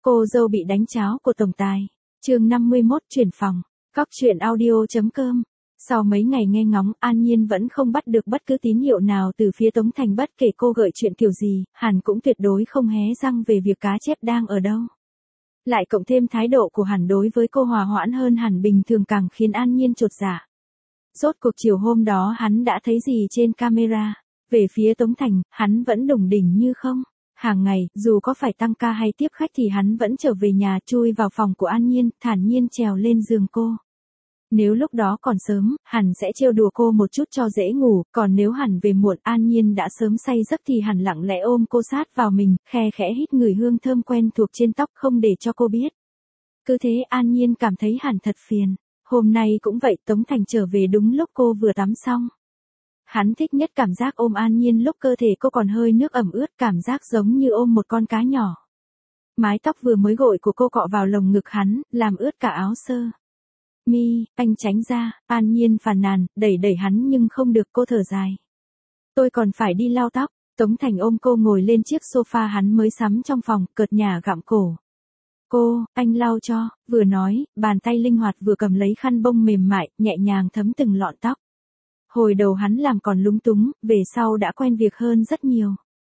Cô dâu bị đánh cháo của tổng tài. Chương 51 chuyển phòng. Cóc truyện audio.com. Sau mấy ngày nghe ngóng, An Nhiên vẫn không bắt được bất cứ tín hiệu nào từ phía Tống Thành, bất kể cô gợi chuyện kiểu gì, hắn cũng tuyệt đối không hé răng về việc cá chép đang ở đâu. Lại cộng thêm thái độ của hắn đối với cô hòa hoãn hơn hẳn bình thường càng khiến An Nhiên chột dạ. Rốt cuộc chiều hôm đó hắn đã thấy gì trên camera? Về phía Tống Thành, hắn vẫn đủng đỉnh như không. Hàng ngày, dù có phải tăng ca hay tiếp khách thì hắn vẫn trở về nhà, chui vào phòng của An Nhiên, thản nhiên trèo lên giường cô. Nếu lúc đó còn sớm, hắn sẽ trêu đùa cô một chút cho dễ ngủ, còn nếu hắn về muộn, An Nhiên đã sớm say giấc thì hắn lặng lẽ ôm cô sát vào mình, khe khẽ hít ngửi hương thơm quen thuộc trên tóc không để cho cô biết. Cứ thế An Nhiên cảm thấy hắn thật phiền. Hôm nay cũng vậy, Tống Thành trở về đúng lúc cô vừa tắm xong. Hắn thích nhất cảm giác ôm An Nhiên lúc cơ thể cô còn hơi nước ẩm ướt, cảm giác giống như ôm một con cá nhỏ. Mái tóc vừa mới gội của cô cọ vào lồng ngực hắn, làm ướt cả áo sơ mi. Anh tránh ra. An Nhiên phàn nàn, đẩy hắn nhưng không được, cô thở dài. Tôi còn phải đi lau tóc. Tống Thành ôm cô ngồi lên chiếc sofa hắn mới sắm trong phòng, cợt nhả gặm cổ. Anh lau cho. Vừa nói, bàn tay linh hoạt vừa cầm lấy khăn bông mềm mại, nhẹ nhàng thấm từng lọn tóc. Hồi đầu hắn làm còn lúng túng, về sau đã quen việc hơn rất nhiều.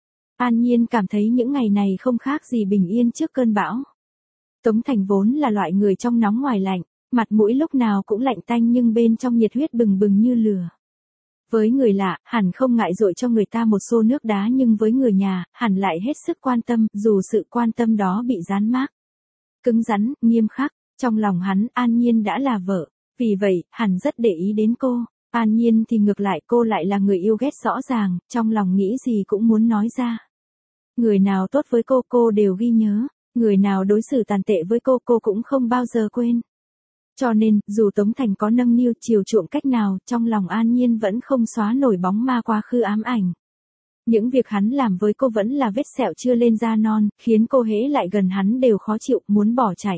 An Nhiên cảm thấy những ngày này không khác gì bình yên trước cơn bão. Tống Thành vốn là loại người trong nóng ngoài lạnh, mặt mũi lúc nào cũng lạnh tanh nhưng bên trong nhiệt huyết bừng bừng như lửa. Với người lạ, hẳn không ngại dội cho người ta một xô nước đá, nhưng với người nhà, hẳn lại hết sức quan tâm, dù sự quan tâm đó bị dán mác cứng rắn, nghiêm khắc. Trong lòng hắn, An Nhiên đã là vợ, vì vậy, hẳn rất để ý đến cô. An Nhiên thì ngược lại, cô lại là người yêu ghét rõ ràng, trong lòng nghĩ gì cũng muốn nói ra. Người nào tốt với cô đều ghi nhớ, người nào đối xử tàn tệ với cô cũng không bao giờ quên. Cho nên, dù Tống Thành có nâng niu chiều chuộng cách nào, trong lòng An Nhiên vẫn không xóa nổi bóng ma quá khứ ám ảnh. Những việc hắn làm với cô vẫn là vết sẹo chưa lên da non, khiến cô hễ lại gần hắn đều khó chịu, muốn bỏ chạy.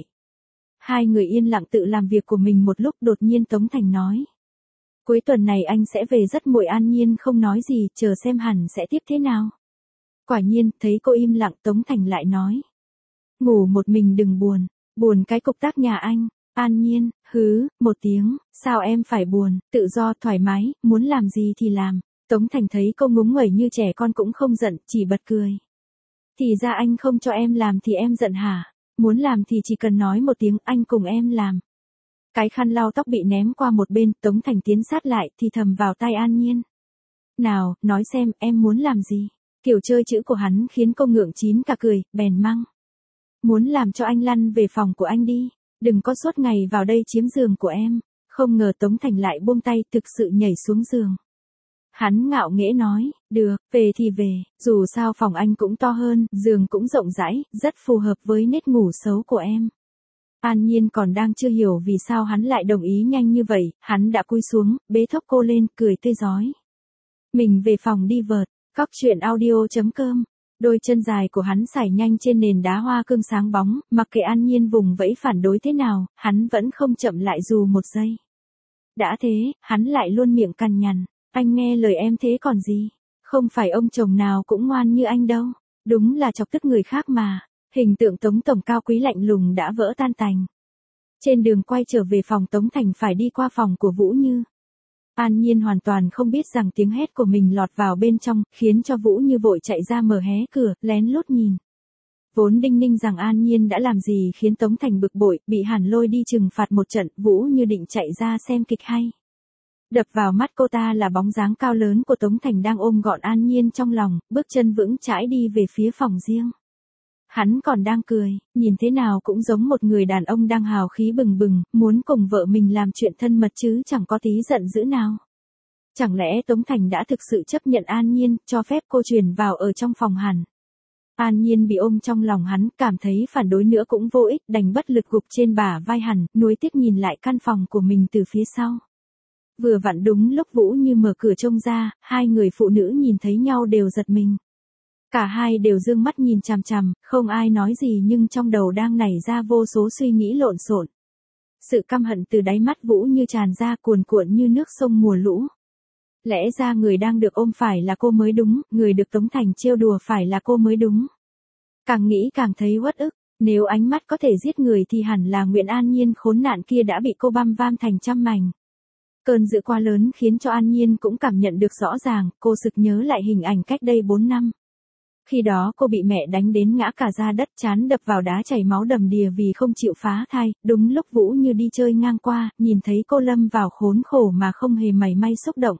Hai người yên lặng tự làm việc của mình một lúc, đột nhiên Tống Thành nói. Cuối tuần này anh sẽ về rất muộn. An Nhiên không nói gì, chờ xem hẳn sẽ tiếp thế nào. Quả nhiên, thấy cô im lặng, Tống Thành lại nói. Ngủ một mình đừng buồn, buồn cái cục tác nhà anh. An Nhiên, một tiếng, sao em phải buồn, tự do, thoải mái, muốn làm gì thì làm. Tống Thành thấy cô ngúng nguẩy như trẻ con cũng không giận, chỉ bật cười. Thì ra anh không cho em làm thì em giận hả? Muốn làm thì chỉ cần nói một tiếng, anh cùng em làm. Cái khăn lau tóc bị ném qua một bên, Tống Thành tiến sát lại thì thầm vào tai An Nhiên. Nào, nói xem, em muốn làm gì? Kiểu chơi chữ của hắn khiến cô ngượng chín cả cười, bèn măng. Muốn làm cho anh lăn về phòng của anh đi, đừng có suốt ngày vào đây chiếm giường của em. Không ngờ Tống Thành lại buông tay, thực sự nhảy xuống giường. Hắn ngạo nghễ nói, được, về thì về, dù sao phòng anh cũng to hơn, giường cũng rộng rãi, rất phù hợp với nết ngủ xấu của em. An Nhiên còn đang chưa hiểu vì sao hắn lại đồng ý nhanh như vậy, hắn đã cúi xuống, bế thốc cô lên, cười tươi rói. Mình về phòng đi vợt. Cóc truyện audio.com. Đôi chân dài của hắn sải nhanh trên nền đá hoa cương sáng bóng, mặc kệ An Nhiên vùng vẫy phản đối thế nào, hắn vẫn không chậm lại dù một giây. Đã thế, hắn lại luôn miệng cằn nhằn. Anh nghe lời em thế còn gì? Không phải ông chồng nào cũng ngoan như anh đâu. Đúng là chọc tức người khác mà. Hình tượng Tống tổng cao quý lạnh lùng đã vỡ tan tành. Trên đường quay trở về phòng, Tống Thành phải đi qua phòng của Vũ Như. An Nhiên hoàn toàn không biết rằng tiếng hét của mình lọt vào bên trong, khiến cho Vũ Như vội chạy ra mở hé cửa, lén lút nhìn. Vốn đinh ninh rằng An Nhiên đã làm gì khiến Tống Thành bực bội, bị hẳn lôi đi trừng phạt một trận, Vũ Như định chạy ra xem kịch hay. Đập vào mắt cô ta là bóng dáng cao lớn của Tống Thành đang ôm gọn An Nhiên trong lòng, bước chân vững chãi đi về phía phòng riêng. Hắn còn đang cười, nhìn thế nào cũng giống một người đàn ông đang hào khí bừng bừng, muốn cùng vợ mình làm chuyện thân mật chứ chẳng có tí giận dữ nào. Chẳng lẽ Tống Thành đã thực sự chấp nhận An Nhiên, cho phép cô chuyển vào ở trong phòng hẳn. An Nhiên bị ôm trong lòng hắn, cảm thấy phản đối nữa cũng vô ích, đành bất lực gục trên bả vai hắn, nuối tiếc nhìn lại căn phòng của mình từ phía sau. Vừa vặn đúng lúc Vũ Như mở cửa trông ra, hai người phụ nữ nhìn thấy nhau đều giật mình. Cả hai đều dương mắt nhìn chằm chằm, không ai nói gì nhưng trong đầu đang nảy ra vô số suy nghĩ lộn xộn. Sự căm hận từ đáy mắt Vũ Như tràn ra cuồn cuộn như nước sông mùa lũ. Lẽ ra người đang được ôm phải là cô mới đúng, người được Tống Thành trêu đùa phải là cô mới đúng. Càng nghĩ càng thấy uất ức, Nếu ánh mắt có thể giết người thì hẳn là Nguyễn An Nhiên khốn nạn kia đã bị cô băm vam thành trăm mảnh. Cơn dữ quá lớn khiến cho An Nhiên cũng cảm nhận được rõ ràng, cô sực nhớ lại hình ảnh cách đây 4 năm. Khi đó cô bị mẹ đánh đến ngã cả ra đất, trán đập vào đá chảy máu đầm đìa vì không chịu phá thai, đúng lúc Vũ Như đi chơi ngang qua, nhìn thấy cô lâm vào khốn khổ mà không hề mảy may xúc động.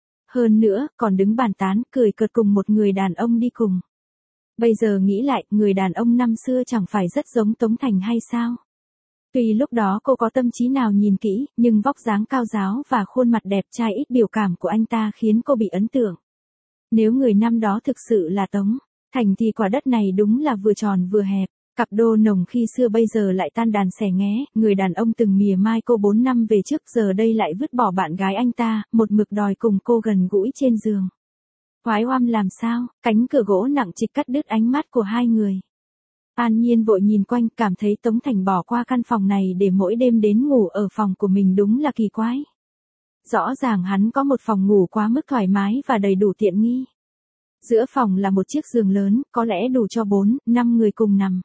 Hơn nữa, còn đứng bàn tán, cười cợt cùng một người đàn ông đi cùng. Bây giờ nghĩ lại, người đàn ông năm xưa chẳng phải rất giống Tống Thành hay sao? Tuy lúc đó cô có tâm trí nào nhìn kỹ, nhưng vóc dáng cao ráo và khuôn mặt đẹp trai ít biểu cảm của anh ta khiến cô bị ấn tượng. Nếu người năm đó thực sự là Tống Thành thì quả đất này đúng là vừa tròn vừa hẹp. Cặp đô nồng khi xưa bây giờ lại tan đàn xẻ nghé, người đàn ông từng mỉa mai cô 4 năm về trước giờ đây lại vứt bỏ bạn gái anh ta, một mực đòi cùng cô gần gũi trên giường. Oái oăm làm sao, cánh cửa gỗ nặng trịch cắt đứt ánh mắt của hai người. An Nhiên vội nhìn quanh, cảm thấy Tống Thành bỏ qua căn phòng này để mỗi đêm đến ngủ ở phòng của mình đúng là kỳ quái. Rõ ràng hắn có một phòng ngủ quá mức thoải mái và đầy đủ tiện nghi. Giữa phòng là một chiếc giường lớn, có lẽ đủ cho 4-5 người cùng nằm.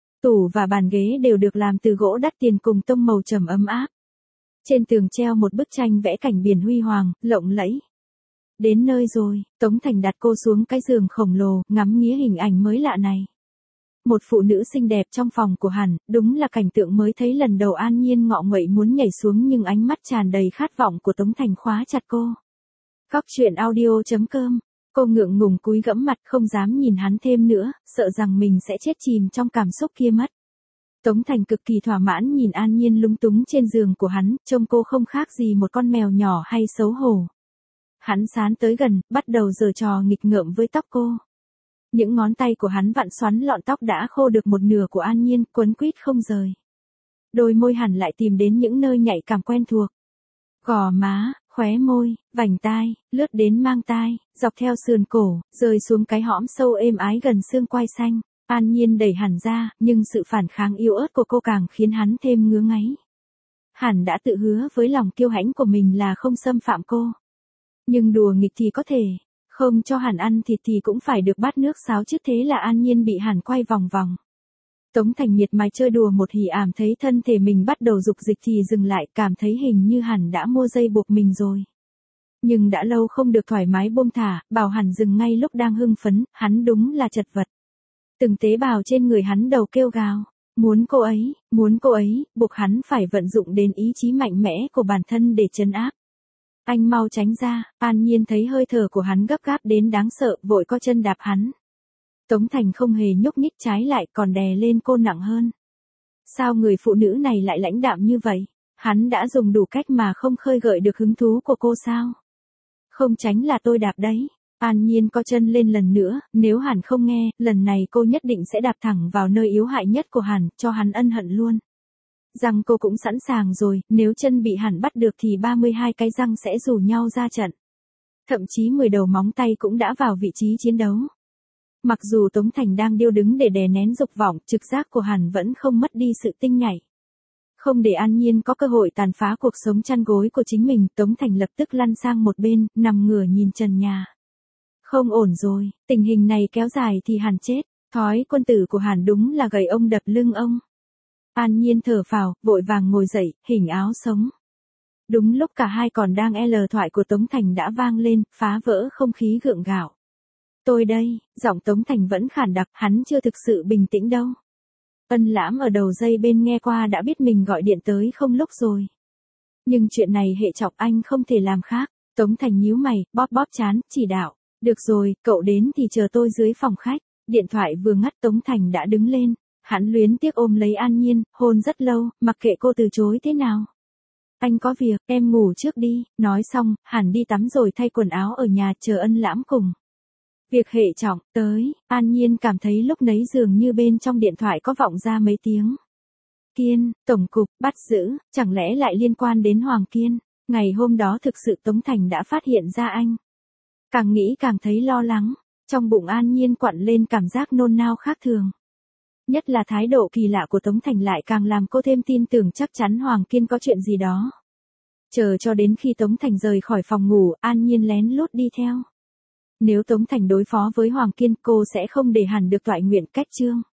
Tủ và bàn ghế đều được làm từ gỗ đắt tiền cùng tông màu trầm ấm áp. Trên tường treo một bức tranh vẽ cảnh biển huy hoàng, lộng lẫy. Đến nơi rồi, Tống Thành đặt cô xuống cái giường khổng lồ, ngắm nghía hình ảnh mới lạ này. Một phụ nữ xinh đẹp trong phòng của hắn, đúng là cảnh tượng mới thấy lần đầu. An Nhiên ngọ nguậy muốn nhảy xuống nhưng ánh mắt tràn đầy khát vọng của Tống Thành khóa chặt cô. Góc truyện audio.com. Cô ngượng ngùng cúi gẫm mặt không dám nhìn hắn thêm nữa, sợ rằng mình sẽ chết chìm trong cảm xúc kia mất. Tống Thành cực kỳ thỏa mãn nhìn An Nhiên lúng túng trên giường của hắn, trông cô không khác gì một con mèo nhỏ hay xấu hổ. Hắn sán tới gần, bắt đầu giở trò nghịch ngợm với tóc cô. Những ngón tay của hắn vặn xoắn lọn tóc đã khô được một nửa của An Nhiên, quấn quýt không rời. Đôi môi hắn lại tìm đến những nơi nhạy cảm quen thuộc. Gò má, khóe môi, vành tai, lướt đến mang tai, dọc theo sườn cổ, rơi xuống cái hõm sâu êm ái gần xương quai xanh. An Nhiên đẩy hắn ra, nhưng sự phản kháng yếu ớt của cô càng khiến hắn thêm ngứa ngáy. Hắn đã tự hứa với lòng kiêu hãnh của mình là không xâm phạm cô. Nhưng đùa nghịch thì có thể, không cho hắn ăn thịt thì cũng phải được bát nước sáo chứ, thế là An Nhiên bị hắn quay vòng vòng. Tống Thành miệt mài chơi đùa một hỉ ảm, thấy thân thể mình bắt đầu dục dịch thì dừng lại, cảm thấy hình như hắn đã mua dây buộc mình rồi. Nhưng đã lâu không được thoải mái buông thả, bảo hắn dừng ngay lúc đang hưng phấn, hắn đúng là chật vật. Từng tế bào trên người hắn đầu kêu gào, muốn cô ấy, buộc hắn phải vận dụng đến ý chí mạnh mẽ của bản thân để trấn áp. Anh mau tránh ra. An Nhiên thấy hơi thở của hắn gấp gáp đến đáng sợ, vội co chân đạp hắn. Tống Thành không hề nhúc nhích, trái lại còn đè lên cô nặng hơn. Sao người phụ nữ này lại lãnh đạm như vậy? Hắn đã dùng đủ cách mà không khơi gợi được hứng thú của cô sao? Không tránh là tôi đạp đấy. An Nhiên co chân lên lần nữa, nếu hắn không nghe, lần này cô nhất định sẽ đạp thẳng vào nơi yếu hại nhất của hắn, cho hắn ân hận luôn. Răng cô cũng sẵn sàng rồi, nếu chân bị hắn bắt được thì 32 cái răng sẽ rủ nhau ra trận. Thậm chí 10 đầu móng tay cũng đã vào vị trí chiến đấu. Mặc dù Tống Thành đang điêu đứng để đè nén dục vọng, trực giác của hắn vẫn không mất đi sự tinh nhạy. Không để An Nhiên có cơ hội tàn phá cuộc sống chăn gối của chính mình, Tống Thành lập tức lăn sang một bên, nằm ngửa nhìn trần nhà. Không ổn rồi, tình hình này kéo dài thì hắn chết. Thói quân tử của hắn đúng là gậy ông đập lưng ông. An Nhiên thở phào, vội vàng ngồi dậy, hình áo sống. Đúng lúc cả hai còn đang thoại của Tống Thành đã vang lên, phá vỡ không khí gượng gạo. Tôi đây, giọng Tống Thành vẫn khản đặc, hắn chưa thực sự bình tĩnh đâu. Ân Lãm ở đầu dây bên nghe qua đã biết mình gọi điện tới không lúc rồi. Nhưng chuyện này hệ trọng anh không thể làm khác. Tống Thành nhíu mày, bóp bóp trán, chỉ đạo. Được rồi, cậu đến thì chờ tôi dưới phòng khách. Điện thoại vừa ngắt Tống Thành đã đứng lên. Hắn luyến tiếc ôm lấy An Nhiên, hôn rất lâu, mặc kệ cô từ chối thế nào. Anh có việc, em ngủ trước đi. Nói xong, hắn đi tắm rồi thay quần áo ở nhà chờ Ân Lãm cùng. Việc hệ trọng, tới, An Nhiên cảm thấy lúc nấy dường như bên trong điện thoại có vọng ra mấy tiếng. Kiên, tổng cục, bắt giữ, chẳng lẽ lại liên quan đến Hoàng Kiên? Ngày hôm đó thực sự Tống Thành đã phát hiện ra anh. Càng nghĩ càng thấy lo lắng, trong bụng An Nhiên quặn lên cảm giác nôn nao khác thường. Nhất là thái độ kỳ lạ của Tống Thành lại càng làm cô thêm tin tưởng chắc chắn Hoàng Kiên có chuyện gì đó. Chờ cho đến khi Tống Thành rời khỏi phòng ngủ, An Nhiên lén lút đi theo. Nếu Tống Thành đối phó với Hoàng Kiên, cô sẽ không để hắn được toại nguyện cách chương.